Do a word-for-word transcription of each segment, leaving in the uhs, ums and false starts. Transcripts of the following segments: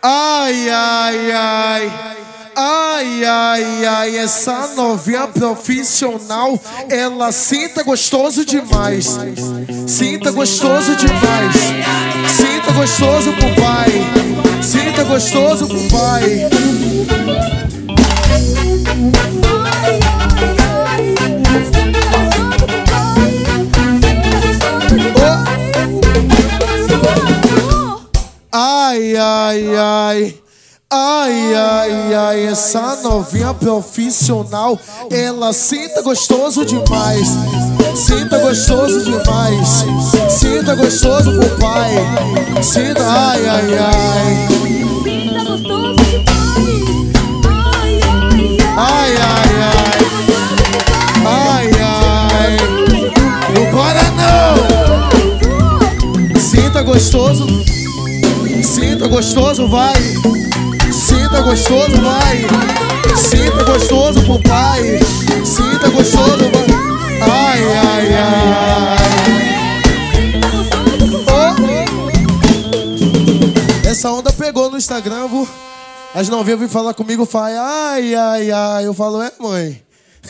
Ai, ai, ai. Ai, ai, ai, essa novinha profissional, ela sinta gostoso demais. Sinta gostoso demais. Sinta gostoso pro pai. Sinta gostoso pro pai. Ai, ai, ai. Ai, ai, ai, essa novinha profissional, ela sinta gostoso demais. Sinta gostoso demais. Sinta gostoso pro pai. Sinta, ai, ai, ai. Sinta gostoso demais. Ai, ai, Ai, ai, ai. Ai, ai. Não para não. Sinta gostoso. Sinta gostoso, vai. Sinta gostoso, vai. Sinta gostoso pro pai. Sinta gostoso, vai. Ai, ai, ai. Oh. Essa onda pegou no Instagram, viu? As novinhas vêm falar comigo, fala ai, ai, ai. Eu falo, é, mãe?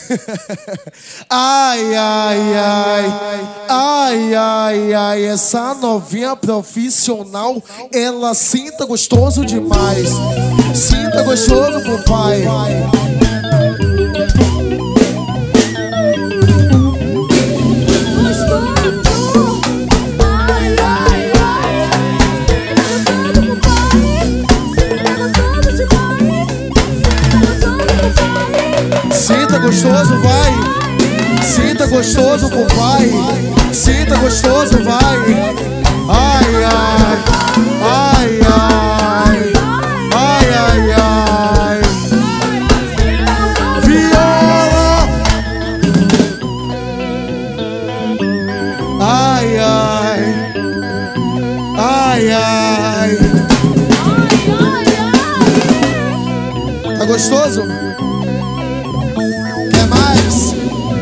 Ai, ai, ai. Ai, ai, ai. Essa novinha profissional, ela sinta gostoso demais. Sinta gostoso pro pai. Sinta gostoso, vai. Sinta gostoso pro pai. Sinta gostoso, vai. Ai, ai. Ai, ai. Ai, ai, ai. Viola. Ai, ai. Ai, ai. Tá gostoso? Quer mais?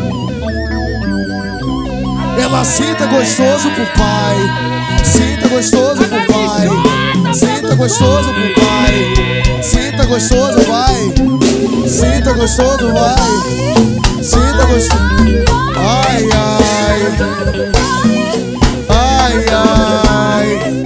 Ela sinta gostoso pro pai. Sinta gostoso pro pai. Sinta gostoso pro pai. Sinta gostoso, vai. Sinta gostoso, vai. Sinta gostoso. Ai, ai. Ai, ai.